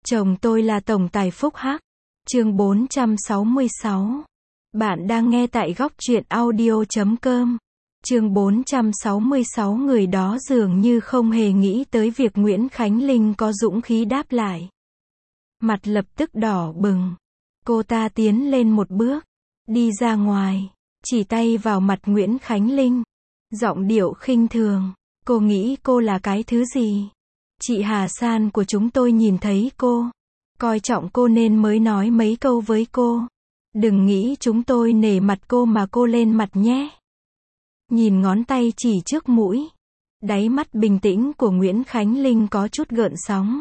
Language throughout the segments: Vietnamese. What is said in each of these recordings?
Chồng tôi là tổng tài phúc hắc. Chương 466. Bạn đang nghe tại góc truyện audio.com. Chương 466. Người đó dường như không hề nghĩ tới việc Nguyễn Khánh Linh có dũng khí đáp lại. Mặt lập tức đỏ bừng. Cô ta tiến lên một bước, đi ra ngoài, chỉ tay vào mặt Nguyễn Khánh Linh. Giọng điệu khinh thường. Cô nghĩ cô là cái thứ gì? Chị Hà San của chúng tôi nhìn thấy cô, coi trọng cô nên mới nói mấy câu với cô. Đừng nghĩ chúng tôi nể mặt cô mà cô lên mặt nhé. Nhìn ngón tay chỉ trước mũi, đáy mắt bình tĩnh của Nguyễn Khánh Linh có chút gợn sóng.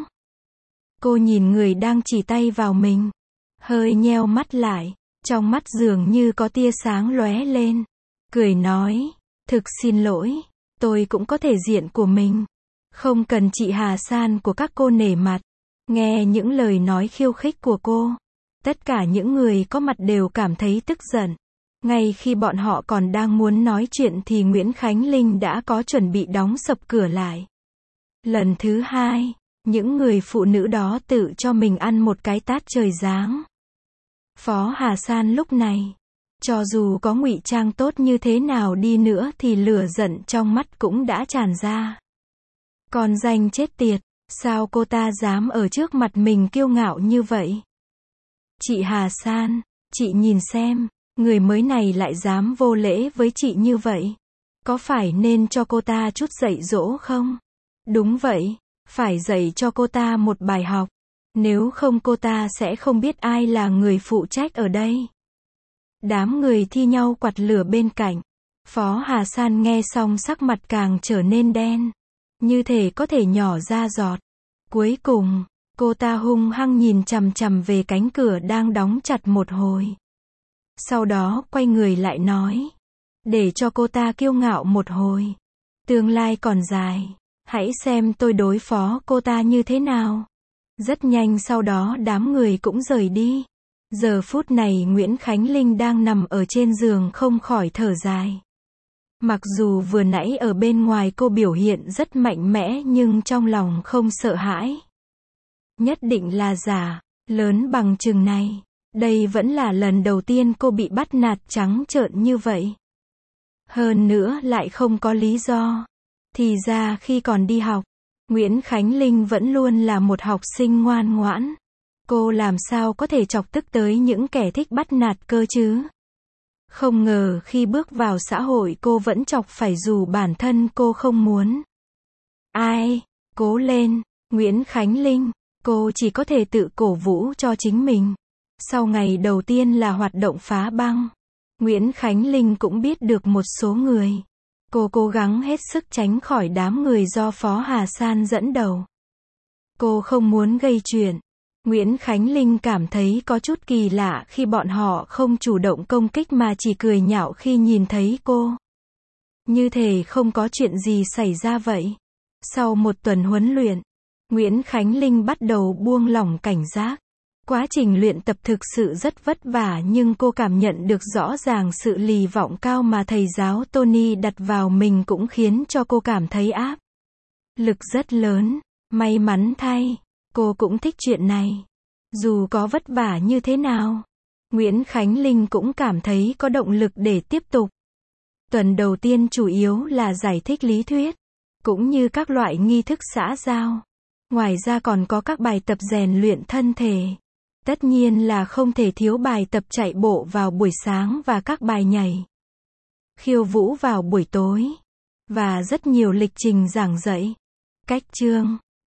Cô nhìn người đang chỉ tay vào mình, hơi nheo mắt lại, trong mắt dường như có tia sáng lóe lên. Cười nói, thực xin lỗi, tôi cũng có thể diện của mình. Không cần chị Hà San của các cô nể mặt. Nghe những lời nói khiêu khích của cô, tất cả những người có mặt đều cảm thấy tức giận. Ngay khi bọn họ còn đang muốn nói chuyện thì Nguyễn Khánh Linh đã có chuẩn bị đóng sập cửa lại. Lần thứ hai, những người phụ nữ đó tự cho mình ăn một cái tát trời giáng. Phó Hà San lúc này, cho dù có ngụy trang tốt như thế nào đi nữa thì lửa giận trong mắt cũng đã tràn ra. Con danh chết tiệt, sao cô ta dám ở trước mặt mình kiêu ngạo như vậy? Chị Hà San, chị nhìn xem, người mới này lại dám vô lễ với chị như vậy. Có phải nên cho cô ta chút dạy dỗ không? Đúng vậy, phải dạy cho cô ta một bài học. Nếu không cô ta sẽ không biết ai là người phụ trách ở đây. Đám người thi nhau quạt lửa bên cạnh. Phó Hà San nghe xong sắc mặt càng trở nên đen, như thể có thể nhỏ ra giọt. Cuối cùng, cô ta hung hăng nhìn chằm chằm về cánh cửa đang đóng chặt một hồi. Sau đó quay người lại nói, để cho cô ta kiêu ngạo một hồi. Tương lai còn dài, hãy xem tôi đối phó cô ta như thế nào. Rất nhanh sau đó đám người cũng rời đi. Giờ phút này Nguyễn Khánh Linh đang nằm ở trên giường không khỏi thở dài. Mặc dù vừa nãy ở bên ngoài cô biểu hiện rất mạnh mẽ nhưng trong lòng không sợ hãi. Nhất định là giả, lớn bằng chừng này. Đây vẫn là lần đầu tiên cô bị bắt nạt trắng trợn như vậy. Hơn nữa lại không có lý do. Thì ra khi còn đi học, Nguyễn Khánh Linh vẫn luôn là một học sinh ngoan ngoãn. Cô làm sao có thể chọc tức tới những kẻ thích bắt nạt cơ chứ? Không ngờ khi bước vào xã hội cô vẫn chọc phải dù bản thân cô không muốn. Ai? Cố lên, Nguyễn Khánh Linh. Cô chỉ có thể tự cổ vũ cho chính mình. Sau ngày đầu tiên là hoạt động phá băng, Nguyễn Khánh Linh cũng biết được một số người. Cô cố gắng hết sức tránh khỏi đám người do Phó Hà San dẫn đầu. Cô không muốn gây chuyện. Nguyễn Khánh Linh cảm thấy có chút kỳ lạ khi bọn họ không chủ động công kích mà chỉ cười nhạo khi nhìn thấy cô. Như thể không có chuyện gì xảy ra vậy. Sau một tuần huấn luyện, Nguyễn Khánh Linh bắt đầu buông lỏng cảnh giác. Quá trình luyện tập thực sự rất vất vả nhưng cô cảm nhận được rõ ràng sự kỳ vọng cao mà thầy giáo Tony đặt vào mình cũng khiến cho cô cảm thấy áp lực rất lớn. May mắn thay, cô cũng thích chuyện này. Dù có vất vả như thế nào, Nguyễn Khánh Linh cũng cảm thấy có động lực để tiếp tục. Tuần đầu tiên chủ yếu là giải thích lý thuyết, cũng như các loại nghi thức xã giao. Ngoài ra còn có các bài tập rèn luyện thân thể. Tất nhiên là không thể thiếu bài tập chạy bộ vào buổi sáng và các bài nhảy, khiêu vũ vào buổi tối. Và rất nhiều lịch trình giảng dạy, cách chương,